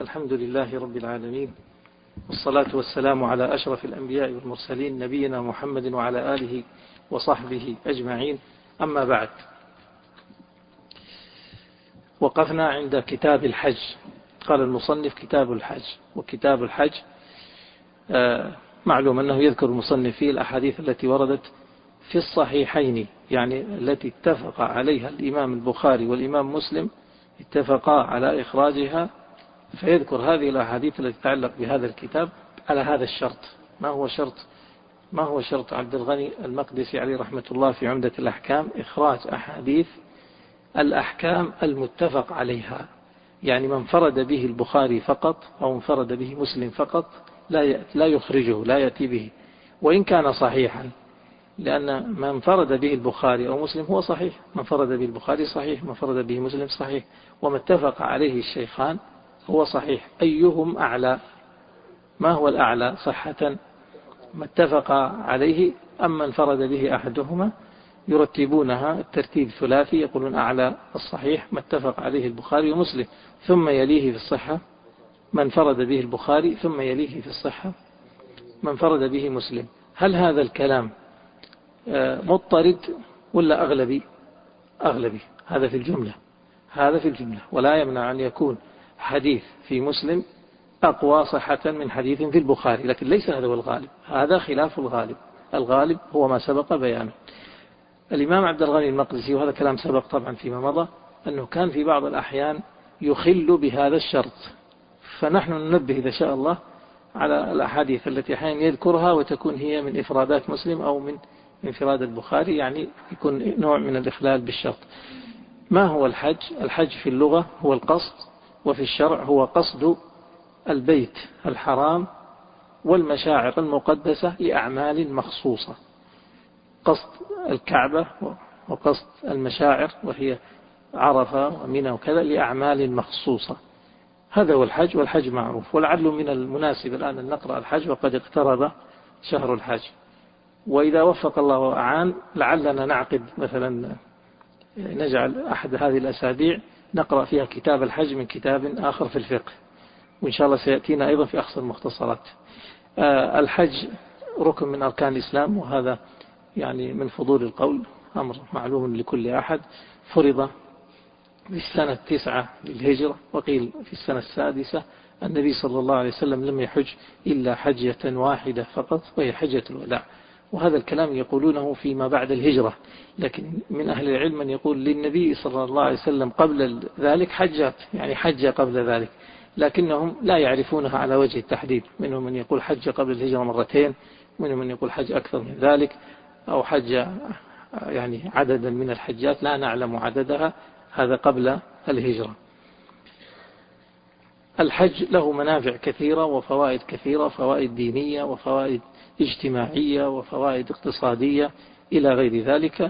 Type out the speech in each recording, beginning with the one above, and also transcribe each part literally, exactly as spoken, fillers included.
الحمد لله رب العالمين، والصلاة والسلام على أشرف الأنبياء والمرسلين نبينا محمد وعلى آله وصحبه أجمعين. أما بعد، وقفنا عند كتاب الحج. قال المصنف كتاب الحج. وكتاب الحج آه معلوم أنه يذكر المصنف فيه الأحاديث التي وردت في الصحيحين، يعني التي اتفق عليها الإمام البخاري والإمام مسلم، اتفقا على إخراجها، فيذكر هذه الأحاديث التي تتعلق بهذا الكتاب على هذا الشرط. ما هو شرط ما هو شرط عبد الغني المقدسي عليه رحمة الله في عمدة الأحكام؟ إخراج أحاديث الأحكام المتفق عليها، يعني من فرد به البخاري فقط أو انفرد به مسلم فقط لا لا يخرجه، لا يأتي به وإن كان صحيحا، لأن من فرد به البخاري أو مسلم هو صحيح، من فرد به البخاري صحيح، من فرد به مسلم صحيح، وما اتفق عليه الشيخان هو صحيح. أيهم أعلى؟ ما هو الأعلى صحة؟ ما اتفق عليه أم من فرد به أحدهما؟ يرتبونها الترتيب ثلاثي، يقولون أعلى الصحيح ما اتفق عليه البخاري ومسلم، ثم يليه في الصحة من فرد به البخاري، ثم يليه في الصحة من فرد به مسلم. هل هذا الكلام مضطرد ولا أغلبي؟ أغلبي. هذا في الجملة هذا في الجملة ولا يمنع أن يكون حديث في مسلم أقوى صحة من حديث في البخاري، لكن ليس هذا هو الغالب، هذا خلاف الغالب. الغالب هو ما سبق بيانه. الإمام عبد الغني المقدسي، وهذا كلام سبق طبعا فيما مضى، أنه كان في بعض الأحيان يخل بهذا الشرط، فنحن ننبه إذا شاء الله على الأحاديث التي أحيانا يذكرها وتكون هي من إفرادات مسلم أو من انفراد البخاري، يعني يكون نوع من الإخلال بالشرط. ما هو الحج؟ الحج في اللغة هو القصد، وفي الشرع هو قصد البيت الحرام والمشاعر المقدسة لأعمال مخصوصة. قصد الكعبة وقصد المشاعر وهي عرفة ومنى وكذا لأعمال مخصوصة، هذا هو الحج، والحج معروف. ولعل من المناسب الآن أن نقرأ الحج وقد اقترب شهر الحج، وإذا وفق الله وأعان لعلنا نعقد مثلا، نجعل أحد هذه الأسابيع نقرأ فيها كتاب الحج من كتاب آخر في الفقه، وإن شاء الله سيأتينا أيضا في أقصى المختصرات. الحج ركن من أركان الإسلام، وهذا يعني من فضول القول، أمر معلوم لكل أحد. فرض في السنة التاسعة للهجرة، وقيل في السنة السادسة. النبي صلى الله عليه وسلم لم يحج إلا حجة واحدة فقط، وهي حجة الوداع، وهذا الكلام يقولونه فيما بعد الهجرة، لكن من أهل العلم من يقول للنبي صلى الله عليه وسلم قبل ذلك حجات، يعني حج قبل ذلك، لكنهم لا يعرفونها على وجه التحديد. منهم من يقول حج قبل الهجرة مرتين، منهم من يقول حج أكثر من ذلك، أو حج يعني عددا من الحجات لا نعلم عددها، هذا قبل الهجرة. الحج له منافع كثيرة وفوائد كثيرة، فوائد دينية وفوائد اجتماعية وفوائد اقتصادية إلى غير ذلك،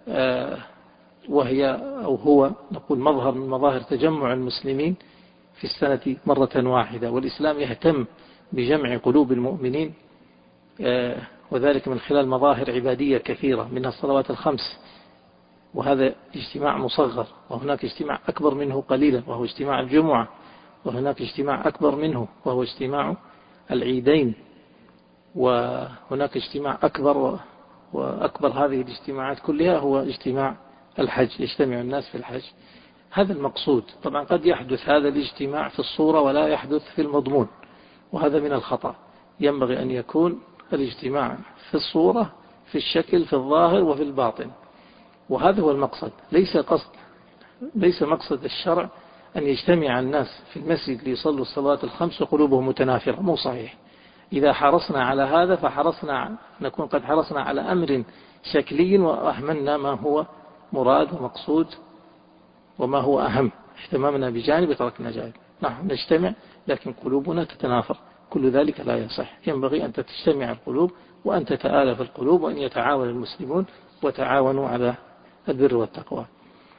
وهي أو هو نقول مظهر من مظاهر تجمع المسلمين في السنة مرة واحدة. والإسلام يهتم بجمع قلوب المؤمنين، وذلك من خلال مظاهر عبادية كثيرة، منها الصلوات الخمس، وهذا اجتماع مصغر، وهناك اجتماع أكبر منه قليلا وهو اجتماع الجمعة، وهناك اجتماع أكبر منه وهو اجتماع العيدين، وهناك اجتماع أكبر، وأكبر هذه الاجتماعات كلها هو اجتماع الحج، يجتمع الناس في الحج. هذا المقصود. طبعا قد يحدث هذا الاجتماع في الصورة ولا يحدث في المضمون، وهذا من الخطأ. ينبغي أن يكون الاجتماع في الصورة، في الشكل، في الظاهر وفي الباطن، وهذا هو المقصد. ليس قصد ليس مقصد الشرع أن يجتمع الناس في المسجد ليصلوا الصلوات الخمس وقلوبهم متنافرة، مو صحيح. إذا حرصنا على هذا فحرصنا نكون قد حرصنا على أمر شكلي، وأهملنا ما هو مراد ومقصود وما هو أهم. اهتمامنا بجانب وتركنا جانب. نحن نجتمع لكن قلوبنا تتنافر، كل ذلك لا يصح. ينبغي أن تجتمع القلوب وأن تتآلف القلوب، وأن يتعاون المسلمون وتعاونوا على البر والتقوى.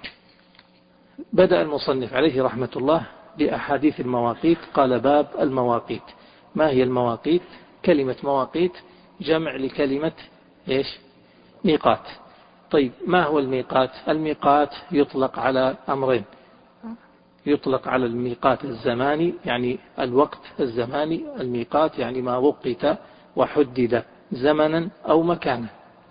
بدأ المصنف عليه رحمة الله بأحاديث المواقيت. قال باب المواقيت. ما هي المواقيت؟ كلمة مواقيت جمع لكلمة إيش؟ ميقات. طيب ما هو الميقات؟ الميقات يطلق على أمرين. يطلق على الميقات الزماني يعني الوقت الزماني، الميقات يعني ما وقت وحدد زمنا أو مكانا.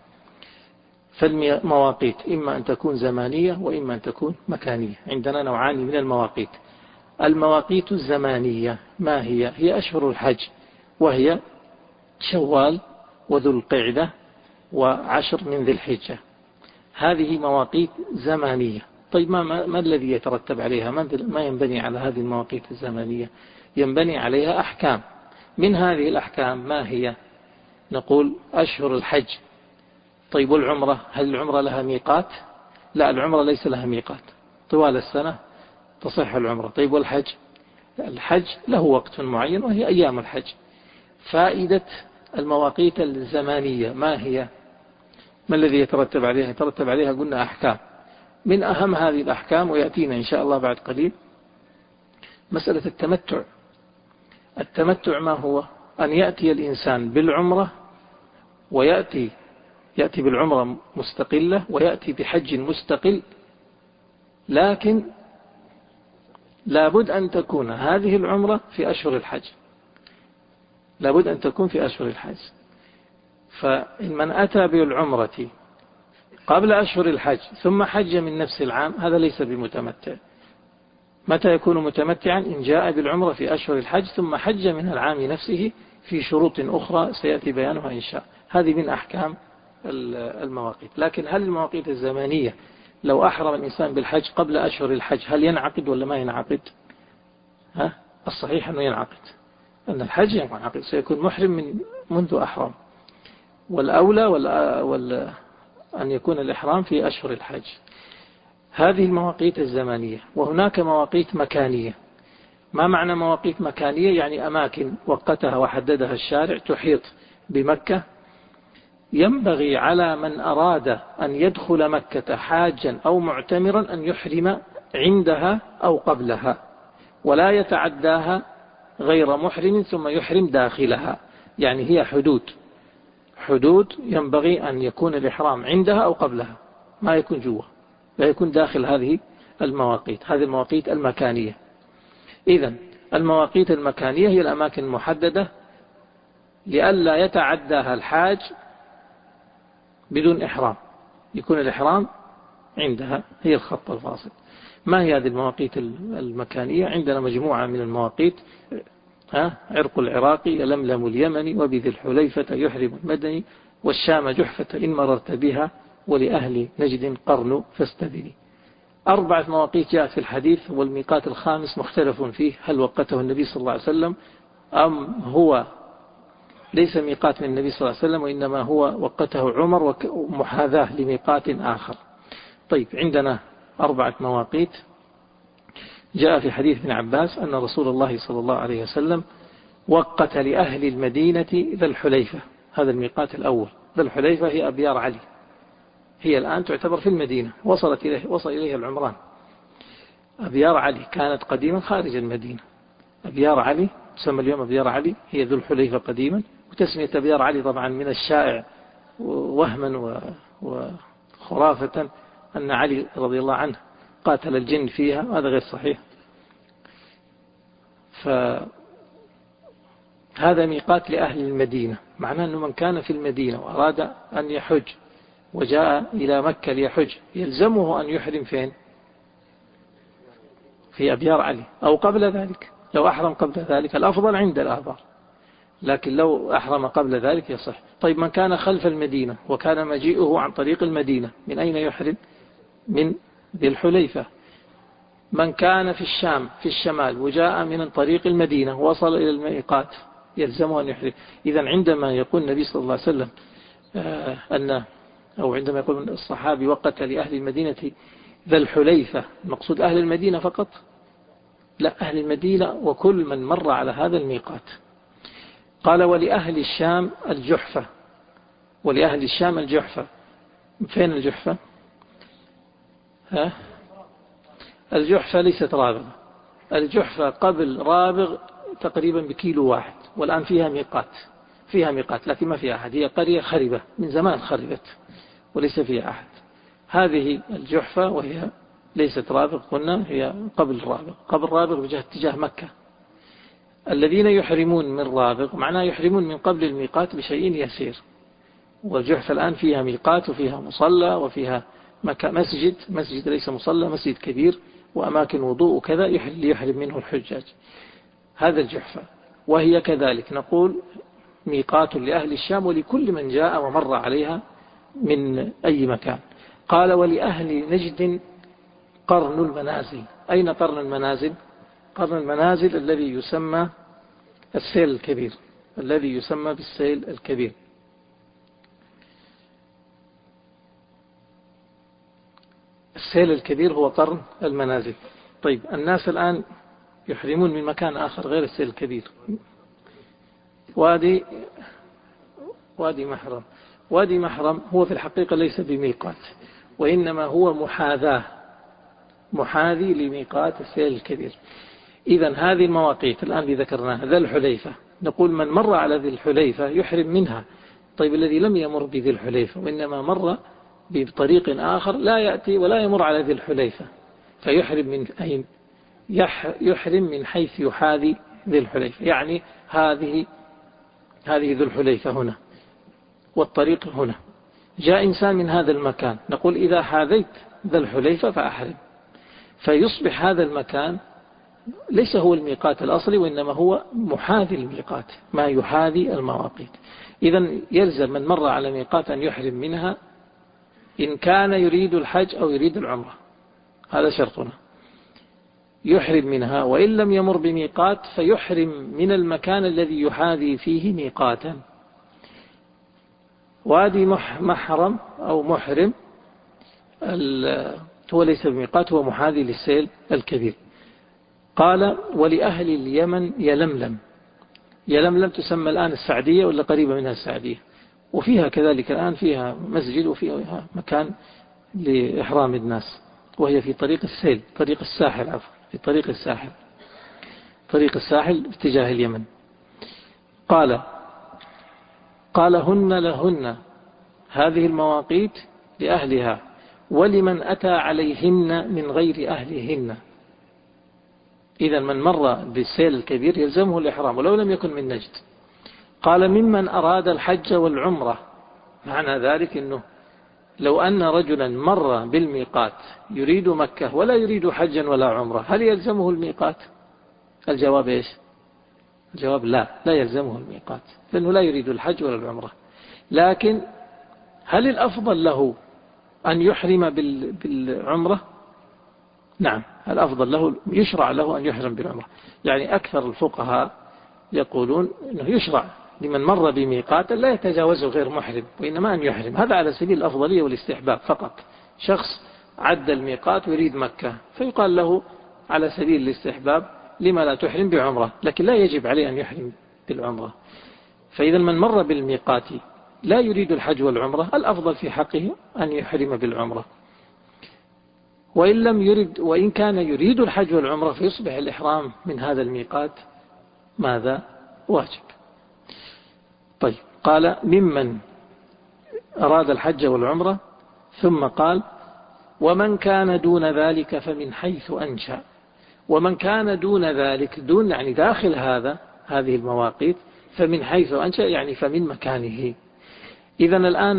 فالمواقيت إما أن تكون زمانية وإما أن تكون مكانية. عندنا نوعان من المواقيت. المواقيت الزمانية ما هي؟ هي أشهر الحج، وهي شوال وذو القعدة وعشر من ذي الحجة. هذه مواقيت زمانية. طيب ما, ما, ما الذي يترتب عليها؟ ما ينبني على هذه المواقيت الزمانية؟ ينبني عليها أحكام. من هذه الأحكام ما هي؟ نقول أشهر الحج. طيب والعمرة، هل العمرة لها ميقات؟ لا، العمرة ليس لها ميقات، طوال السنة تصح العمرة. طيب والحج؟ الحج له وقت معين وهي أيام الحج. فائدة المواقيت الزمانية ما هي؟ ما الذي يترتب عليها؟ يترتب عليها قلنا أحكام. من أهم هذه الأحكام ويأتينا إن شاء الله بعد قليل مسألة التمتع. التمتع ما هو؟ أن يأتي الإنسان بالعمرة ويأتي يأتي بالعمرة مستقلة ويأتي بحج مستقل، لكن لابد أن تكون هذه العمرة في أشهر الحج، لابد أن تكون في أشهر الحج. فإن من أتى بالعمرة قبل أشهر الحج ثم حج من نفس العام هذا ليس بمتمتع. متى يكون متمتعا؟ إن جاء بالعمرة في أشهر الحج ثم حج من العام نفسه في شروط أخرى سيأتي بيانها إن شاء. هذه من أحكام المواقيت. لكن هل المواقيت الزمانية لو أحرم الإنسان بالحج قبل أشهر الحج هل ينعقد ولا ما ينعقد؟ ها؟ الصحيح أنه ينعقد، أن الحج ينعقد، سيكون محرم من منذ أحرم. والأولى ولا ولا أن يكون الإحرام في أشهر الحج. هذه المواقيت الزمانية. وهناك مواقيت مكانية. ما معنى مواقيت مكانية؟ يعني أماكن وقتها وحددها الشارع تحيط بمكة، ينبغي على من أراد أن يدخل مكة حاجا أو معتمرا أن يحرم عندها أو قبلها، ولا يتعداها غير محرم ثم يحرم داخلها. يعني هي حدود حدود ينبغي أن يكون الإحرام عندها أو قبلها، ما يكون جوا، لا يكون داخل هذه المواقيت. هذه المواقيت المكانية. إذن المواقيت المكانية هي الأماكن المحددة لئلا يتعداها الحاج بدون إحرام، يكون الإحرام عندها، هي الخط الفاصل. ما هي هذه المواقيت المكانية؟ عندنا مجموعة من المواقيت. ها؟ عرق العراقي، يلملم اليمني، وبذي الحليفة يحرم المدني، والشام جحفة إن مررت بها، ولأهل نجد قرن فاستدني. أربعة مواقيت جاءت في الحديث، والميقات الخامس مختلف فيه، هل وقته النبي صلى الله عليه وسلم أم هو ليس ميقات من النبي صلى الله عليه وسلم وإنما هو وقته عمر ومحاذاة لميقات آخر. طيب عندنا أربعة مواقيت. جاء في حديث ابن عباس أن رسول الله صلى الله عليه وسلم وقت لأهل المدينة ذا الحليفة، هذا الميقات الأول. ذا الحليفة هي أبيار علي، هي الآن تعتبر في المدينة، وصلت إليه وصل إليها العمران. أبيار علي كانت قديما خارج المدينة. أبيار علي تسمى اليوم أبيار علي، هي ذو الحليفة قديما. وتسمية أبيار علي طبعا من الشائع وهما وخرافة أن علي رضي الله عنه قاتل الجن فيها، هذا غير صحيح. فهذا ميقات لأهل المدينة، معناه أنه من كان في المدينة وأراد أن يحج وجاء إلى مكة ليحج يلزمه أن يحرم فين؟ في أبيار علي أو قبل ذلك. لو أحرم قبل ذلك الأفضل عند الآبار، لكن لو أحرم قبل ذلك يصح. طيب من كان خلف المدينة وكان مجيئه عن طريق المدينة، من أين يحرم؟ من ذي الحليفة. من كان في الشام في الشمال وجاء من طريق المدينة وصل إلى الميقات يلزمه أن يحرم. إذن عندما يقول النبي صلى الله عليه وسلم آه أن أو عندما يقول الصحابي وقت لأهل المدينة ذا الحليفة، المقصود أهل المدينة فقط؟ لا، أهل المدينة وكل من مر على هذا الميقات. قال ولأهل الشام الجحفة. ولأهل الشام الجحفة، فين الجحفة؟ ها؟ الجحفة ليست رابغة، الجحفة قبل رابغ تقريبا بكيلو واحد، والآن فيها ميقات، فيها ميقات لكن ما فيها أحد، هي قرية خربة من زمان، خربت وليس فيها أحد. هذه الجحفة وهي ليست رابغ، قلنا هي قبل رابغ، قبل رابغ بجهة اتجاه مكة. الذين يحرمون من رابغ معناه يحرمون من قبل الميقات بشيء يسير. والجحفة الآن فيها ميقات وفيها مصلى وفيها مسجد، مسجد ليس مصلى، مسجد كبير وأماكن وضوء وكذا يحرم منه الحجاج. هذا الجحفة، وهي كذلك نقول ميقات لأهل الشام ولكل من جاء ومر عليها من أي مكان. قال ولأهل نجد قرن المنازل. أين قرن المنازل؟ قرن المنازل الذي يسمى السيل الكبير، الذي يسمى بالسيل الكبير. السيل الكبير هو قرن المنازل. طيب الناس الآن يحرمون من مكان آخر غير السيل الكبير. وادي وادي محرم. وادي محرم هو في الحقيقة ليس بميقات، وإنما هو محاذاة، محاذي لميقات السيل الكبير. إذن هذه المواقيت الآن اللي ذكرناها، ذا الحليفة، نقول من مر على ذي الحليفة يحرم منها. طيب الذي لم يمر بذي الحليفة وإنما مر بطريق آخر لا يأتي ولا يمر على ذي الحليفة، فيحرم من أين؟ يحرم من حيث يحاذي ذي الحليفة، يعني هذه هذه ذو الحليفة هنا والطريق هنا. جاء إنسان من هذا المكان، نقول إذا حاذيت ذا الحليفة فأحرم، فيصبح هذا المكان ليس هو الميقات الأصلي وإنما هو محاذي الميقات، ما يحاذي المواقيت. إذن يلزم من مر على ميقات أن يحرم منها إن كان يريد الحج أو يريد العمرة، هذا شرطنا، يحرم منها. وإن لم يمر بميقات فيحرم من المكان الذي يحاذي فيه ميقاتا. وادي محرم أو محرم هو ليس بميقات، هو محاذي للسيل الكبير. قال ولأهل اليمن يلملم. يلملم تسمى الآن السعدية ولا قريبة منها السعدية، وفيها كذلك الآن فيها مسجد وفيها مكان لإحرام الناس، وهي في طريق السيل، طريق الساحل، عفوا في طريق الساحل، طريق الساحل اتجاه اليمن. قال قال هن لهن، هذه المواقيت لأهلها ولمن أتى عليهن من غير أهلهن. إذا من مر بالسيل الكبير يلزمه الإحرام ولو لم يكن من نجد. قال ممن أراد الحج والعمرة، معنى ذلك أنه لو أن رجلا مر بالميقات يريد مكة ولا يريد حجا ولا عمرة، هل يلزمه الميقات؟ الجواب إيش؟ الجواب لا، لا يلزمه الميقات، لأنه لا يريد الحج ولا العمرة. لكن هل الأفضل له أن يحرم بالعمرة؟ نعم، الأفضل له، يشرع له أن يحرم بالعمرة. يعني أكثر الفقهاء يقولون أنه يشرع لمن مر بميقات لا يتجاوزه غير محرم، وإنما أن يحرم. هذا على سبيل الأفضلية والاستحباب فقط. شخص عد الميقات ويريد مكة فيقال له على سبيل الاستحباب لما لا تحرم بعمرة، لكن لا يجب عليه أن يحرم بالعمرة. فإذا من مر بالميقات لا يريد الحج والعمرة الأفضل في حقه أن يحرم بالعمرة. وإن لم يرد، وإن كان يريد الحج والعمرة فيصبح الإحرام من هذا الميقات ماذا؟ واجب. طيب قال ممن أراد الحج والعمرة، ثم قال ومن كان دون ذلك فمن حيث أنشأ. ومن كان دون ذلك، دون يعني داخل هذا هذه المواقيت، فمن حيث أنشأ يعني فمن مكانه. إذن الآن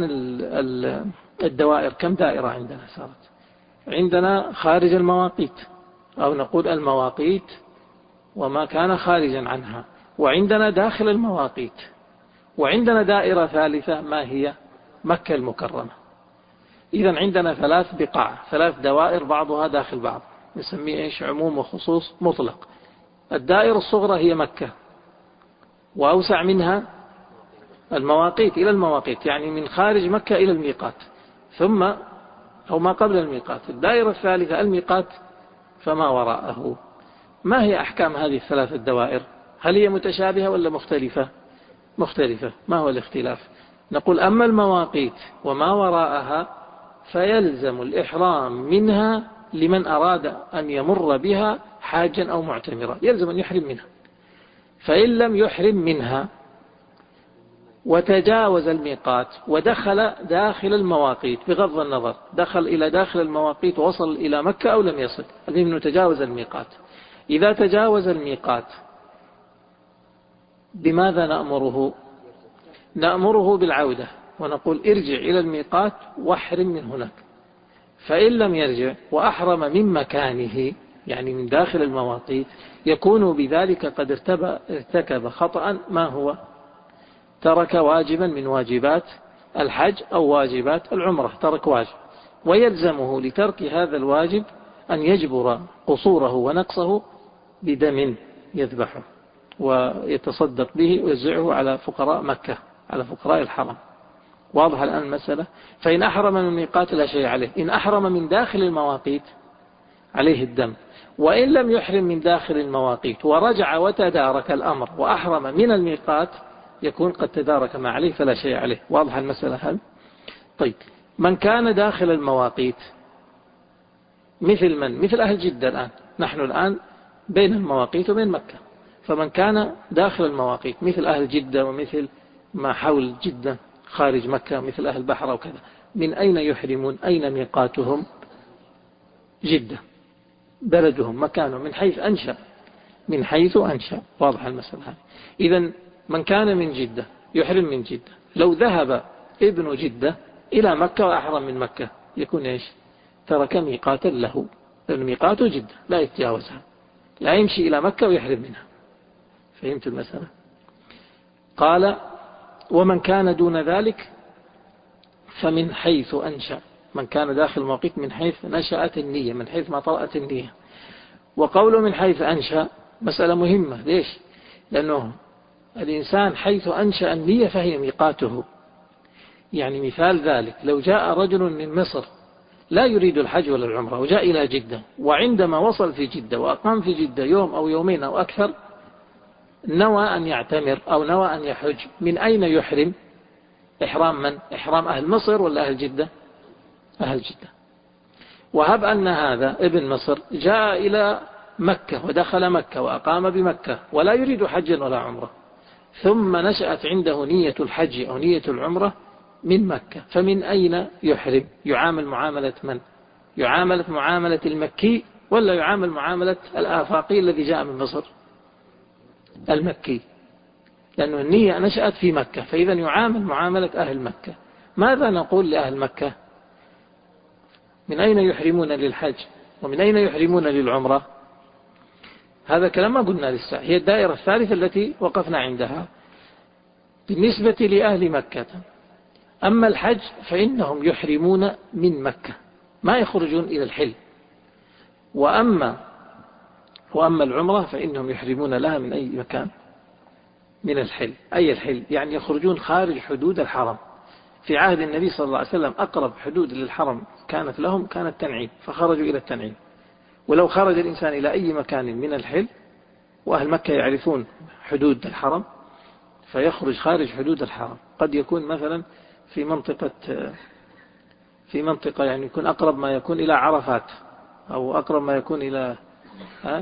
الدوائر كم دائرة عندنا صارت؟ عندنا خارج المواقيت، أو نقول المواقيت وما كان خارجا عنها، وعندنا داخل المواقيت، وعندنا دائرة ثالثة ما هي؟ مكة المكرمة. إذن عندنا ثلاث بقاع، ثلاث دوائر بعضها داخل بعض، نسميه إيش؟ عموم وخصوص مطلق. الدائرة الصغرى هي مكة، وأوسع منها المواقيت إلى المواقيت، يعني من خارج مكة إلى الميقات، ثم أو ما قبل الميقات. الدائرة الثالثة الميقات فما وراءه. ما هي أحكام هذه الثلاث الدوائر؟ هل هي متشابهة ولا مختلفة؟ مختلفة. ما هو الاختلاف؟ نقول أما المواقيت وما وراءها فيلزم الإحرام منها لمن أراد أن يمر بها حاجا أو معتمرا، يلزم أن يحرم منها. فإن لم يحرم منها وتجاوز الميقات ودخل داخل المواقيت بغض النظر دخل إلى داخل المواقيت ووصل إلى مكة أو لم يصل، المهم أنه تجاوز الميقات. إذا تجاوز الميقات بماذا نأمره؟ نأمره بالعودة ونقول ارجع إلى الميقات واحرم من هناك. فإن لم يرجع وأحرم من مكانه يعني من داخل المواقيت يكون بذلك قد ارتكب خطأ، ما هو؟ ترك واجبا من واجبات الحج أو واجبات العمرة، ترك واجب، ويلزمه لترك هذا الواجب أن يجبر قصوره ونقصه بدم يذبحه ويتصدق به ويوزعه على فقراء مكة، على فقراء الحرم. واضح الآن المسألة؟ فإن أحرم من الميقات لا شيء عليه، إن أحرم من داخل المواقيت عليه الدم، وإن لم يحرم من داخل المواقيت ورجع وتدارك الأمر وأحرم من الميقات يكون قد تدارك ما عليه فلا شيء عليه. واضح المسألة هل؟ طيب، من كان داخل المواقيت مثل من؟ مثل أهل جدة الآن، نحن الآن بين المواقيت وبين مكة، فمن كان داخل المواقيت مثل أهل جدة ومثل ما حول جدة خارج مكة مثل أهل بحر وكذا، من أين يحرمون؟ أين ميقاتهم؟ جدة، بلدهم مكانهم من حيث أنشأ، من حيث أنشأ. واضح المسألة هذه؟ إذن من كان من جدة يحرم من جدة، لو ذهب ابن جدة إلى مكة وأحرم من مكة يكون إيش؟ ترك ميقاتا له، لأن ميقاته جدة لا يتجاوزها، لا يمشي إلى مكة ويحرم منها. فهمت المسألة؟ قال ومن كان دون ذلك فمن حيث أنشأ، من كان داخل الموقيت من حيث نشأت النية، من حيث ما طرأت النية. وقوله من حيث أنشأ مسألة مهمة. ليش؟ لأنه الإنسان حيث أنشأ النية فهي ميقاته. يعني مثال ذلك لو جاء رجل من مصر لا يريد الحج ولا العمرة وجاء إلى جدة، وعندما وصل في جدة وأقام في جدة يوم أو يومين أو أكثر نوى أن يعتمر أو نوى أن يحج، من أين يحرم؟ إحرام من؟ إحرام أهل مصر ولا أهل جدة؟ أهل جدة. وهب أن هذا ابن مصر جاء إلى مكة ودخل مكة وأقام بمكة ولا يريد حجا ولا عمرة، ثم نشأت عنده نية الحج أو نية العمرة من مكة، فمن أين يحرم؟ يعامل معاملة من؟ يعامل معاملة المكي ولا يعامل معاملة الآفاقي الذي جاء من مصر؟ المكي، لأنه النية نشأت في مكة، فإذا يعامل معاملة أهل مكة. ماذا نقول لأهل مكة؟ من أين يحرمون للحج ومن أين يحرمون للعمرة؟ هذا كلام ما قلنا لسه، هي الدائرة الثالثة التي وقفنا عندها. بالنسبة لأهل مكة أما الحج فإنهم يحرمون من مكة ما يخرجون إلى الحل، وأما وأما العمرة فإنهم يحرمون لها من أي مكان من الحل. أي الحل؟ يعني يخرجون خارج حدود الحرم. في عهد النبي صلى الله عليه وسلم أقرب حدود للحرم كانت لهم كانت التنعيم، فخرجوا إلى التنعيم. ولو خرج الإنسان إلى أي مكان من الحل وأهل مكة يعرفون حدود الحرم فيخرج خارج حدود الحرم، قد يكون مثلا في منطقة في منطقة يعني يكون أقرب ما يكون إلى عرفات أو أقرب ما يكون إلى ها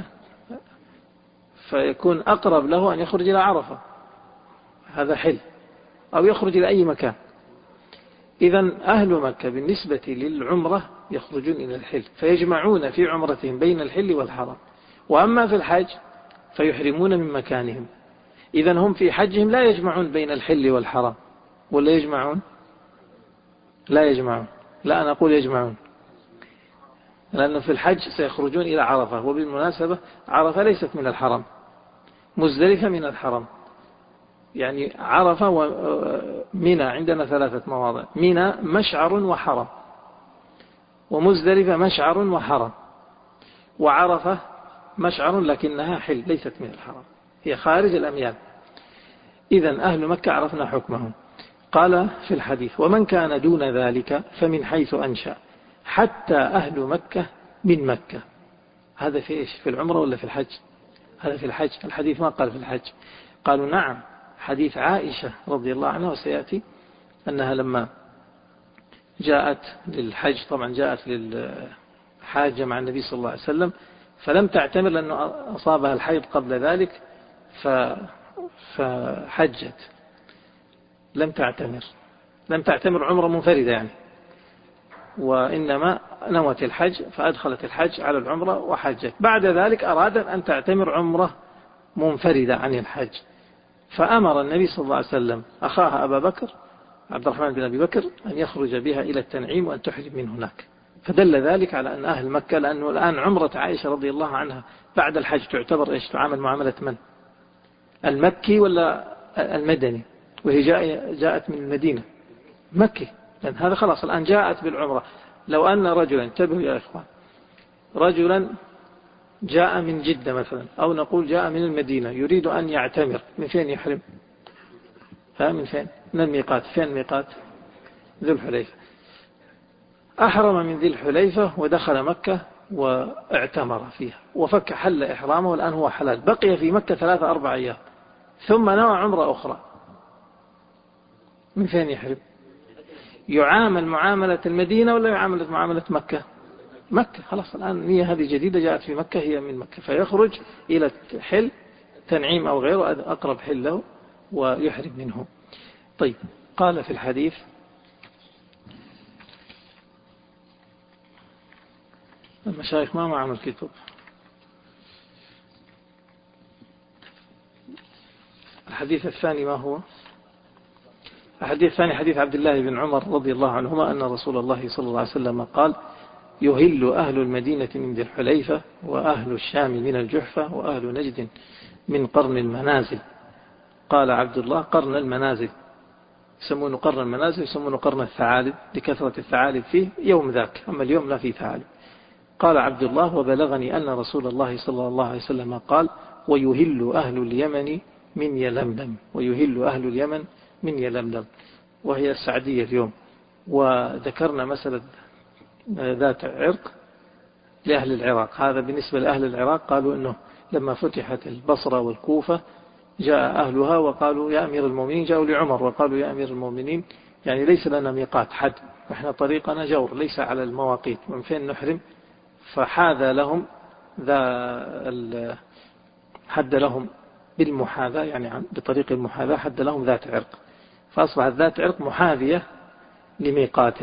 فيكون أقرب له أن يخرج إلى عرفة، هذا حل، أو يخرج إلى أي مكان. إذن أهل مكة بالنسبة للعمرة يخرجون إلى الحل فيجمعون في عمرتهم بين الحل والحرم، وأما في الحج فيحرمون من مكانهم. إذن هم في حجهم لا يجمعون بين الحل والحرم، ولا يجمعون؟ لا يجمعون. لا، أنا أقول يجمعون، لأنه في الحج سيخرجون إلى عرفة، وبالمناسبة عرفة ليست من الحرم، مزدلفة من الحرم. يعني عرفة ومنى عندنا ثلاثة مواضع، منى مشعر وحرم، ومزدلفة مشعر وحرم، وعرفة مشعر لكنها حل ليست من الحرم، هي خارج الأميال. إذن أهل مكة عرفنا حكمهم. قال في الحديث ومن كان دون ذلك فمن حيث أنشأ حتى أهل مكة من مكة. هذا في إيش؟ في العمرة ولا في الحج؟ هذا في الحج. الحديث ما قال في الحج. قالوا نعم، حديث عائشة رضي الله عنها وسيأتي أنها لما جاءت للحج، طبعا جاءت للحاجة مع النبي صلى الله عليه وسلم فلم تعتمر لأنه أصابها الحيض قبل ذلك فحجت. لم تعتمر لم تعتمر عمرة منفردة يعني، وإنما نوت الحج فأدخلت الحج على العمرة وحجت. بعد ذلك أرادت أن تعتمر عمرة منفردة عن الحج، فأمر النبي صلى الله عليه وسلم أخاها أبا بكر عبد الرحمن بن أبي بكر أن يخرج بها إلى التنعيم وأن تحرم من هناك. فدل ذلك على أن أهل مكة، لأنه الآن عمرة عائشة رضي الله عنها بعد الحج تعتبر إيش؟ تعامل معاملة من؟ المكي ولا المدني؟ وهي جاءت من المدينة مكي، لأن هذا خلاص الآن جاءت بالعمرة. لو أن رجلا، انتبهوا يا إخوان، رجلا جاء من جدة مثلا، أو نقول جاء من المدينة يريد أن يعتمر، من فين يحرم؟ ها من فين؟ من الميقات. فين الميقات؟ ذو الحليفة. أحرم من ذي الحليفة ودخل مكة واعتمر فيها وفك حل إحرامه، والآن هو حلال. بقي في مكة ثلاثة أربع أيام ثم نوى عمرة أخرى، من فين يحرم؟ يعامل معاملة المدينة ولا يعامل معاملة مكة؟ مكة. خلاص الآن نية هذه جديدة جاءت في مكة، هي من مكة، فيخرج إلى حل تنعيم أو غيره أقرب حل له ويحرم منه. طيب، قال في الحديث: المشايخ ما معهم الكتب. الحديث الثاني ما هو؟ الحديث الثاني حديث عبد الله بن عمر رضي الله عنهما أن رسول الله صلى الله عليه وسلم قال: يهل أهل المدينة من ذي الحليفة، وأهل الشام من الجحفة، وأهل نجد من قرن المنازل. قال عبد الله: قرن المنازل، يسمونه قرن المنازل، يسمونه قرن الثعالب لكثرة الثعالب فيه يوم ذاك، أما اليوم لا فيه ثعالب. قال عبد الله: وبلغني أن رسول الله صلى الله عليه وسلم قال: ويهل أهل اليمن من يلملم، ويهل أهل اليمن من يلملم، وهي السعدية اليوم. وذكرنا مسألة ذات عرق لأهل العراق، هذا بالنسبة لأهل العراق قالوا أنه لما فتحت البصرة والكوفة جاء أهلها وقالوا: يا أمير المؤمنين، جاءوا لعمر وقالوا: يا أمير المؤمنين، يعني ليس لنا ميقات حد، وإحنا طريقنا جور ليس على المواقيت، من فين نحرم؟ فحاذى لهم ذا حد لهم بالمحاذاة، يعني بطريق المحاذاة حد لهم ذات عرق، فأصبحت ذات عرق محاذية لميقات.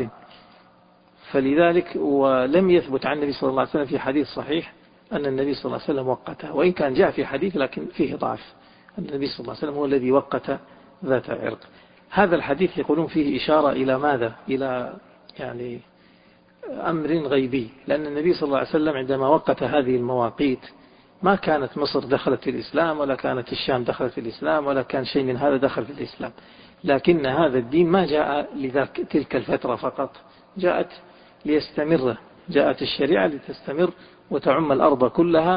فلذلك ولم يثبت عن النبي صلى الله عليه وسلم في حديث صحيح أن النبي صلى الله عليه وسلم وقتها، وإن كان جاء في حديث لكن فيه ضعف، أن النبي صلى الله عليه وسلم هو الذي وقت ذات عرق. هذا الحديث يقولون فيه إشارة إلى ماذا؟ إلى يعني أمر غيبي، لأن النبي صلى الله عليه وسلم عندما وقت هذه المواقيت ما كانت مصر دخلت في الإسلام، ولا كانت الشام دخلت في الإسلام، ولا كان شيء من هذا دخل في الإسلام، لكن هذا الدين ما جاء لذاك تلك الفترة فقط، جاءت ليستمر، جاءت الشريعة لتستمر وتعم الأرض كلها.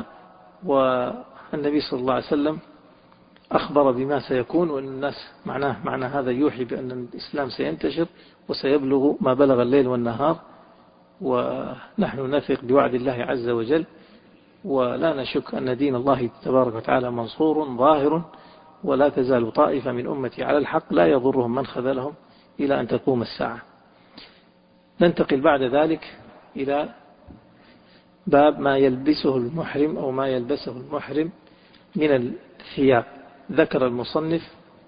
والنبي صلى الله عليه وسلم أخبر بما سيكون، وأن الناس معناه معنى هذا يوحي بأن الإسلام سينتشر وسيبلغ ما بلغ الليل والنهار، ونحن نثق بوعد الله عز وجل، ولا نشك أن دين الله تبارك وتعالى منصور ظاهر، ولا تزال طائفة من أمتي على الحق لا يضرهم من خذلهم إلى أن تقوم الساعة. ننتقل بعد ذلك إلى باب ما يلبسه المحرم أو ما يلبسه المحرم من الثياب. ذكر المصنف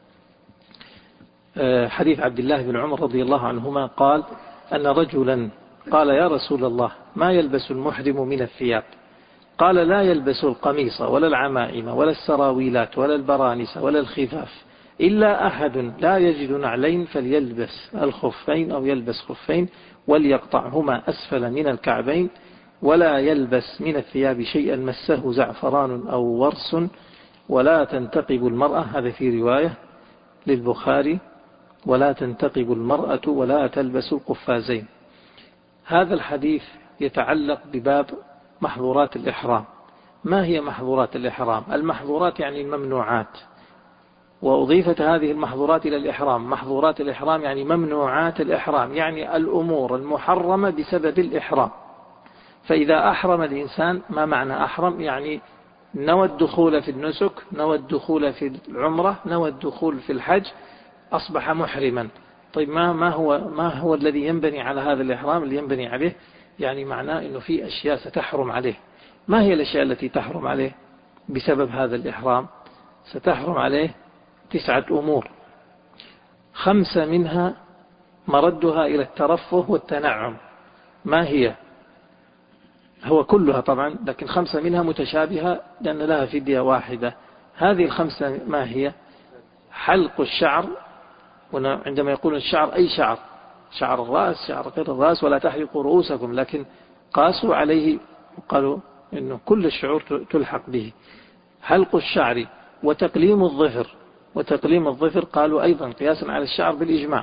حديث عبد الله بن عمر رضي الله عنهما قال أن رجلا قال: يا رسول الله، ما يلبس المحرم من الثياب؟ قال: لا يلبس القميص ولا العمائم ولا السراويلات ولا البرانس ولا الخفاف، إلا أحد لا يجد نعلين فليلبس الخفين أو يلبس خفين وليقطعهما أسفل من الكعبين، ولا يلبس من الثياب شيئا مسه زعفران أو ورس، ولا تنتقب المرأة، هذا في رواية للبخاري، ولا تنتقب المرأة ولا تلبس القفازين. هذا الحديث يتعلق بباب محظورات الإحرام. ما هي محظورات الإحرام؟ المحظورات يعني الممنوعات، وأضيفت هذه المحظورات إلى الإحرام. محظورات الإحرام يعني ممنوعات الإحرام، يعني الأمور المحرمة بسبب الإحرام. فإذا أحرم الإنسان، ما معنى أحرم؟ يعني نوى الدخول في النسك، نوى الدخول في العمرة، نوى الدخول في الحج، أصبح محرما. طيب ما ما هو ما هو الذي ينبني على هذا الإحرام؟ اللي ينبني عليه يعني معناه إنه في أشياء ستحرم عليه. ما هي الأشياء التي تحرم عليه بسبب هذا الإحرام؟ ستحرم عليه تسعة أمور. خمسة منها مردها إلى الترفه والتنعم، ما هي؟ هو كلها طبعا، لكن خمسة منها متشابهة لأن لها فدية واحدة. هذه الخمسة ما هي؟ حلق الشعر، عندما يقول الشعر أي شعر، شعر الرأس، شعر غير الرأس، ولا تحلقوا رؤوسكم، لكن قاسوا عليه قالوا إنه كل الشعور تلحق به. حلق الشعر وتقليم الظفر، وتقليم الظفر قالوا أيضا قياسا على الشعر بالإجماع.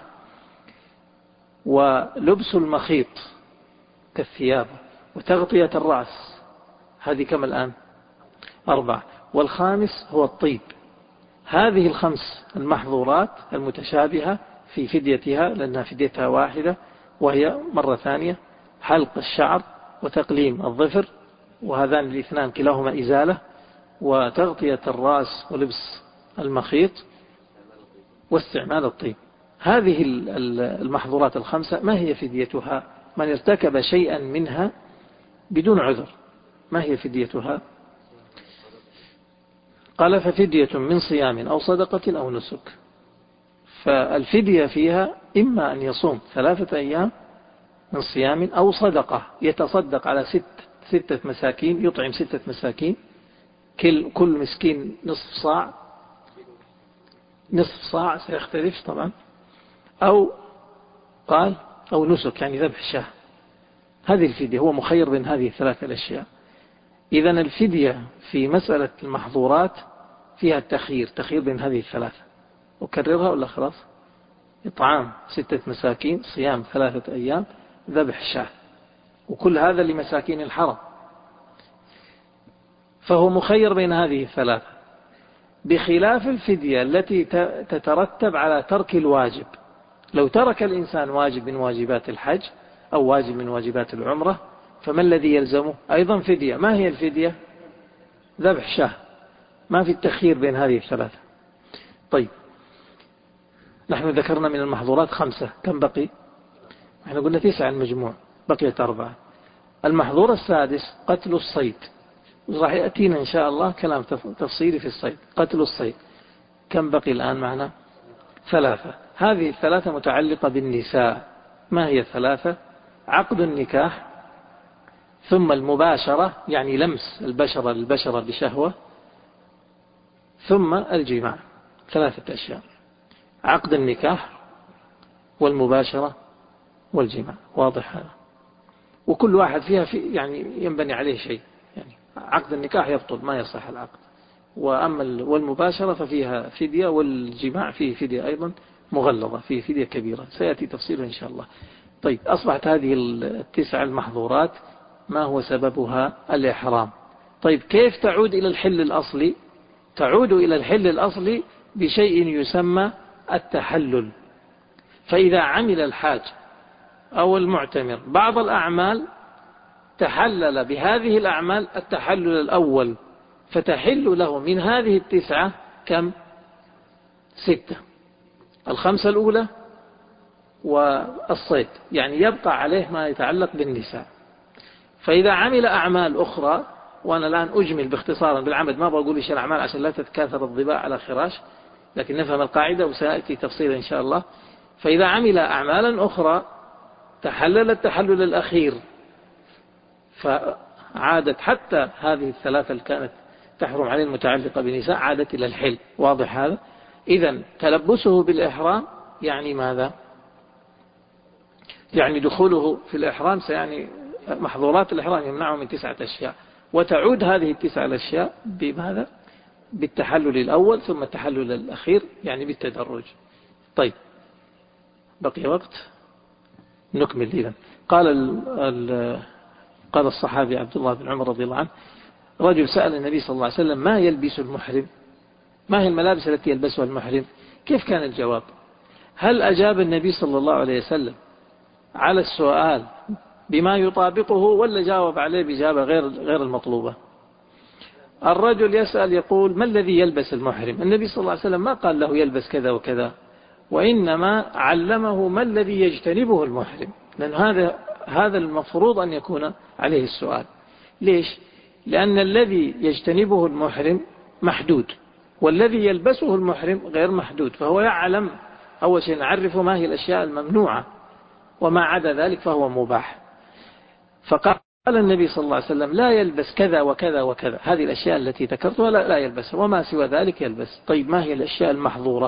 ولبس المخيط كالثياب، وتغطية الرأس. هذه كم الآن؟ أربعة. والخامس هو الطيب. هذه الخمس المحظورات المتشابهة في فديتها، لأنها فديتها واحدة، وهي مرة ثانية حلق الشعر وتقليم الظفر، وهذان الاثنان كلاهما إزالة، وتغطية الرأس ولبس المخيط واستعمال الطيب. هذه المحظورات الخمسة ما هي فديتها؟ من ارتكب شيئا منها بدون عذر ما هي فديتها؟ قال ففدية من صيام أو صدقة أو نسك. فالفدية فيها إما أن يصوم ثلاثة أيام من صيام أو صدقة، يتصدق على ست ستة مساكين، يطعم ستة مساكين، كل كل مسكين نصف صاع، نصف صاع سيختلف طبعا، أو قال أو نسك يعني ذبح شاه. هذه الفدية، هو مخير بين هذه الثلاثة الأشياء. إذن الفدية في مسألة المحظورات فيها التخيير، تخيير بين هذه الثلاثة. أكررها ولا خلاص؟ إطعام ستة مساكين، صيام ثلاثة أيام، ذبح شاه، وكل هذا لمساكين الحرم. فهو مخير بين هذه الثلاثة، بخلاف الفدية التي تترتب على ترك الواجب. لو ترك الإنسان واجب من واجبات الحج أو واجب من واجبات العمرة، فما الذي يلزمه؟ أيضا فدية. ما هي الفدية؟ ذبح شاه. ما في التخيير بين هذه الثلاثة. طيب، نحن ذكرنا من المحظورات خمسة، كم بقي؟ نحن قلنا تسعة المجموع، بقيت أربعة. المحظور السادس قتل الصيد، راح يأتينا إن شاء الله كلام تفصيلي في الصيد. قتل الصيد كم بقي الآن معنا؟ ثلاثة. هذه الثلاثة متعلقة بالنساء. ما هي الثلاثة؟ عقد النكاح، ثم المباشرة يعني لمس البشرة للبشرة بشهوة، ثم الجماع. ثلاثة أشياء: عقد النكاح والمباشرة والجماع. واضح هذا؟ وكل واحد فيها في يعني ينبني عليه شيء. يعني عقد النكاح يبطل، ما يصح العقد. وأما والمباشرة ففيها فدية، والجماع فيه فدية أيضا مغلظة، فيه فدية كبيرة، سيأتي تفصيله إن شاء الله. طيب، أصبحت هذه التسع المحظورات ما هو سببها؟ الإحرام. طيب، كيف تعود إلى الحل الأصلي؟ تعود إلى الحل الأصلي بشيء يسمى التحلل. فإذا عمل الحاج أو المعتمر بعض الأعمال، تحلل بهذه الأعمال التحلل الأول، فتحل له من هذه التسعة كم؟ ستة. الخمسة الأولى والصيد، يعني يبقى عليه ما يتعلق بالنساء. فإذا عمل أعمال أخرى، وأنا الآن أجمل باختصارا بالعمد، ما بقول إيش الأعمال عشان لا تتكاثر الضباع على خراش، لكن نفهم القاعدة وسيأتي تفصيلا إن شاء الله. فإذا عمل أعمالا أخرى تحلل التحلل الأخير، فعادت حتى هذه الثلاثة اللي كانت تحرم عليه المتعلقة بنساء عادت إلى الحل. واضح هذا؟ إذن تلبسه بالإحرام يعني ماذا؟ يعني دخوله في الإحرام سيعني محظورات الإحرام يمنعه من تسعة أشياء، وتعود هذه التسعة الأشياء بماذا؟ بالتحلل الأول ثم التحلل الأخير، يعني بالتدرج. طيب، بقي وقت نكمل. إذن قال ال قال الصحابي عبد الله بن عمر رضي الله عنه: رجل سأل النبي صلى الله عليه وسلم: ما يلبس المحرم؟ ما هي الملابس التي يلبسها المحرم؟ كيف كان الجواب؟ هل أجاب النبي صلى الله عليه وسلم على السؤال بما يطابقه، ولا جاوب عليه بإجابة غير غير المطلوبة؟ الرجل يسأل يقول: ما الذي يلبس المحرم؟ النبي صلى الله عليه وسلم ما قال له يلبس كذا وكذا، وإنما علمه ما الذي يجتنبه المحرم، لأن هذا هذا المفروض أن يكون عليه السؤال. ليش؟ لأن الذي يجتنبه المحرم محدود، والذي يلبسه المحرم غير محدود، فهو يعلم أول شيء نعرف ما هي الأشياء الممنوعة، وما عدا ذلك فهو مباح. فقال النبي صلى الله عليه وسلم لا يلبس كذا وكذا وكذا، هذه الأشياء التي ذكرتها لا, لا يلبسها، وما سوى ذلك يلبس. طيب ما هي الأشياء المحظورة؟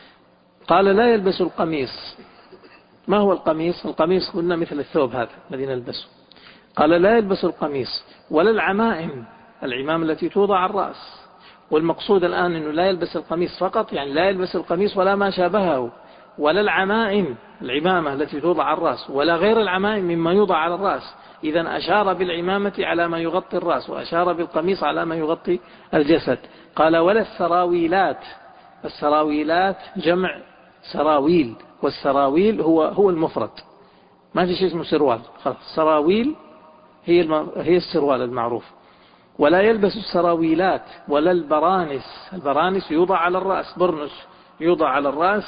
قال لا يلبس القميص. ما هو القميص؟ القميص قلنا مثل الثوب هذا الذي نلبسه. قال لا يلبس القميص ولا العمائم، العمام التي توضع على الرأس. والمقصود الآن أنه لا يلبس القميص فقط، يعني لا يلبس القميص ولا ما شابهه، ولا العمائم، العمامة التي توضع على الرأس، ولا غير العمائم مما يوضع على الرأس. إذن أشار بالعمامة على ما يغطي الرأس، وأشار بالقميص على ما يغطي الجسد. قال ولا السراويلات. السراويلات جمع سراويل، والسراويل هو هو المفرد، ما في شيء اسمه سروال، خلاص سراويل هي هي السروال المعروف. ولا يلبس السراويلات ولا البرانس. البرانس يوضع على الرأس، برنس يوضع على الرأس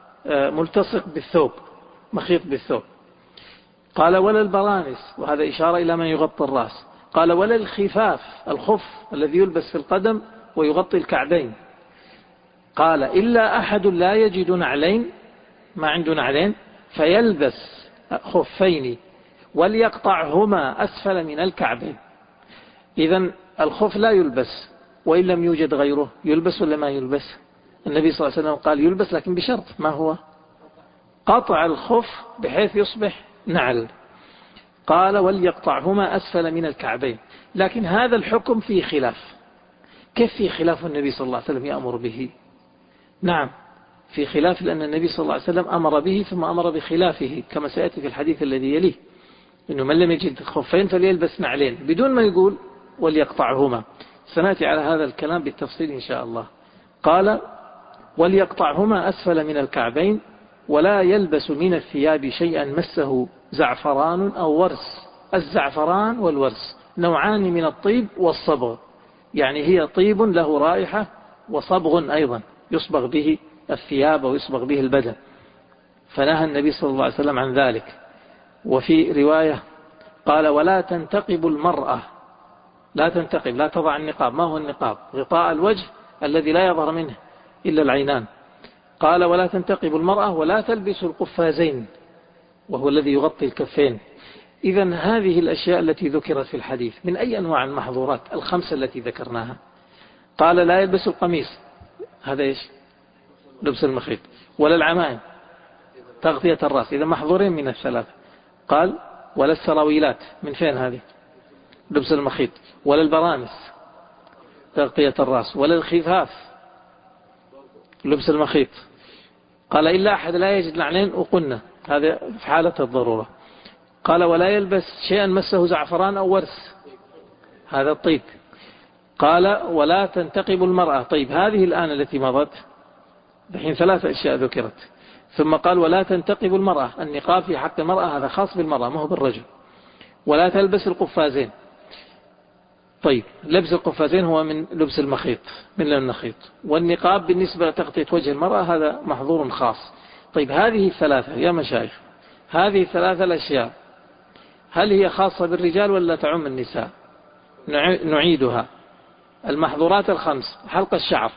ملتصق بالثوب، مخيط بالثوب. قال ولا البرانس، وهذا إشارة إلى ما يغطي الرأس. قال ولا الخفاف، الخف الذي يلبس في القدم ويغطي الكعبين. قال إلا أحد لا يجد نعلين، ما عنده نعلين، فيلبس خفين وليقطعهما أسفل من الكعبين. إذن الخف لا يلبس، وإن لم يوجد غيره يلبس ولا ما يلبس؟ النبي صلى الله عليه وسلم قال يلبس، لكن بشرط، ما هو؟ قطع الخف بحيث يصبح نعل. قال وليقطعهما أسفل من الكعبين. لكن هذا الحكم فيه خلاف. كيف فيه خلاف النبي صلى الله عليه وسلم يأمر به؟ نعم في خلاف، لأن النبي صلى الله عليه وسلم أمر به ثم أمر بخلافه، كما سيأتي في الحديث الذي يليه، إنه من لم يجد خفين فليلبس نعلين، بدون ما يقول وليقطعهما. سنأتي على هذا الكلام بالتفصيل إن شاء الله. قال وليقطعهما أسفل من الكعبين ولا يلبس من الثياب شيئا مسه زعفران أو ورس. الزعفران والورس نوعان من الطيب والصبغ، يعني هي طيب له رائحة، وصبغ أيضا يصبغ به الثياب ويصبغ به البدن، فنهى النبي صلى الله عليه وسلم عن ذلك. وفي رواية قال ولا تنتقب المرأة. لا تنتقب، لا تضع النقاب. ما هو النقاب؟ غطاء الوجه الذي لا يظهر منه إلا العينان. قال ولا تنتقب المرأة ولا تلبس القفازين، وهو الذي يغطي الكفين. إذن هذه الأشياء التي ذكرت في الحديث من أي أنواع المحظورات؟ الخمسة التي ذكرناها. قال لا يلبس القميص، هذا إيش؟ لبس المخيط. ولا العمائم، تغطية الرأس، إذا محظورين من الثلاثة. قال ولا السراويلات، من فين هذه؟ لبس المخيط. ولا البرانس، تغطية الرأس. ولا الخفاف، لبس المخيط. قال إلا أحد لا يجد نعلين، وقلنا هذا في حالة الضرورة. قال ولا يلبس شيئا مسه زعفران أو ورس، هذا الطيب. قال ولا تنتقب المرأة. طيب هذه الآن التي مضت الحين ثلاثة أشياء ذكرت. ثم قال ولا تنتقب المرأة، النقاب في حق المرأة هذا خاص بالمرأة ما هو بالرجل. ولا تلبس القفازين. طيب لبس القفازين هو من لبس المخيط، من المخيط. والنقاب بالنسبة لتغطية وجه المرأة هذا محظور خاص. طيب هذه الثلاثة يا مشايخ، هذه الثلاثة الأشياء هل هي خاصة بالرجال ولا تعم النساء؟ نعيدها. المحظورات الخمس: حلق الشعر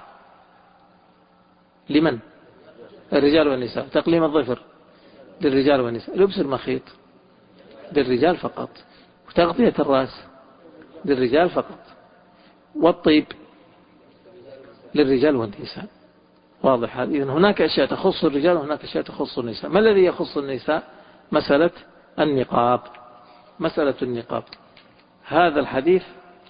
لمن؟ الرجال والنساء. تقليم الظفر للرجال والنساء. لبس المخيط للرجال فقط. وتغطية الرأس للرجال فقط. والطيب للرجال والنساء. واضح هذا؟ إذن هناك أشياء تخص الرجال وهناك أشياء تخص النساء. ما الذي يخص النساء؟ مسألة النقاب. مسألة النقاب. هذا الحديث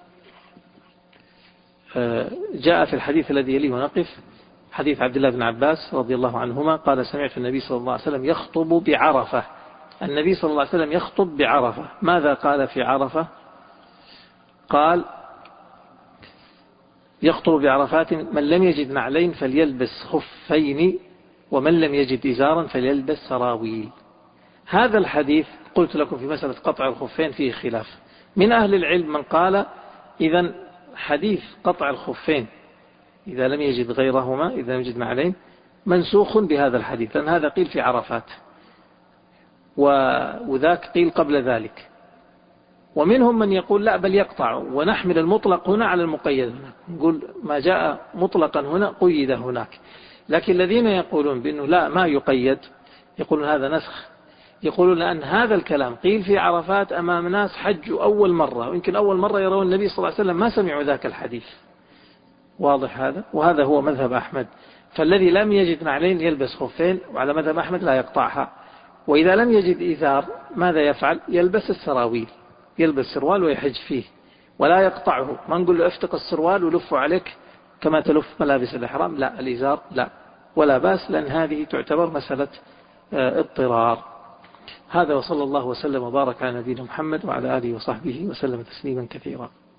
جاء في الحديث الذي يليه ونقف، حديث عبد الله بن عباس رضي الله عنهما قال سمعت النبي صلى الله عليه وسلم يخطب بعرفة. النبي صلى الله عليه وسلم يخطب بعرفة. ماذا قال في عرفة؟ قال يخطب بعرفات من لم يجد نعلين فليلبس خفين ومن لم يجد إزارا فليلبس سراويل. هذا الحديث قلت لكم في مسألة قطع الخفين فيه خلاف. من أهل العلم من قال إذن حديث قطع الخفين إذا لم يجد غيرهما، إذا لم يجد نعلين، منسوخ بهذا الحديث، لأن هذا قيل في عرفات وذاك قيل قبل ذلك. ومنهم من يقول لا بل يقطع، ونحمل المطلق هنا على المقيد هنا، نقول ما جاء مطلقا هنا قيد هناك. لكن الذين يقولون بأنه لا ما يقيد يقولون هذا نسخ، يقولون لأن هذا الكلام قيل في عرفات أمام ناس حجوا أول مرة، ويمكن أول مرة يرون النبي صلى الله عليه وسلم ما سمعوا ذاك الحديث. واضح هذا؟ وهذا هو مذهب أحمد. فالذي لم يجد نعلين يلبس خفين، وعلى مذهب أحمد لا يقطعها. وإذا لم يجد إزار ماذا يفعل؟ يلبس السراويل، يلبس سروال ويحج فيه ولا يقطعه. ما نقول له افتق السروال ولفه عليك كما تلف ملابس الإحرام، لا، الإزار لا، ولا باس، لأن هذه تعتبر مسألة اضطرار. هذا، وصلى الله وسلم وبارك على نبينا محمد وعلى آله وصحبه وسلم تسليما كثيرا.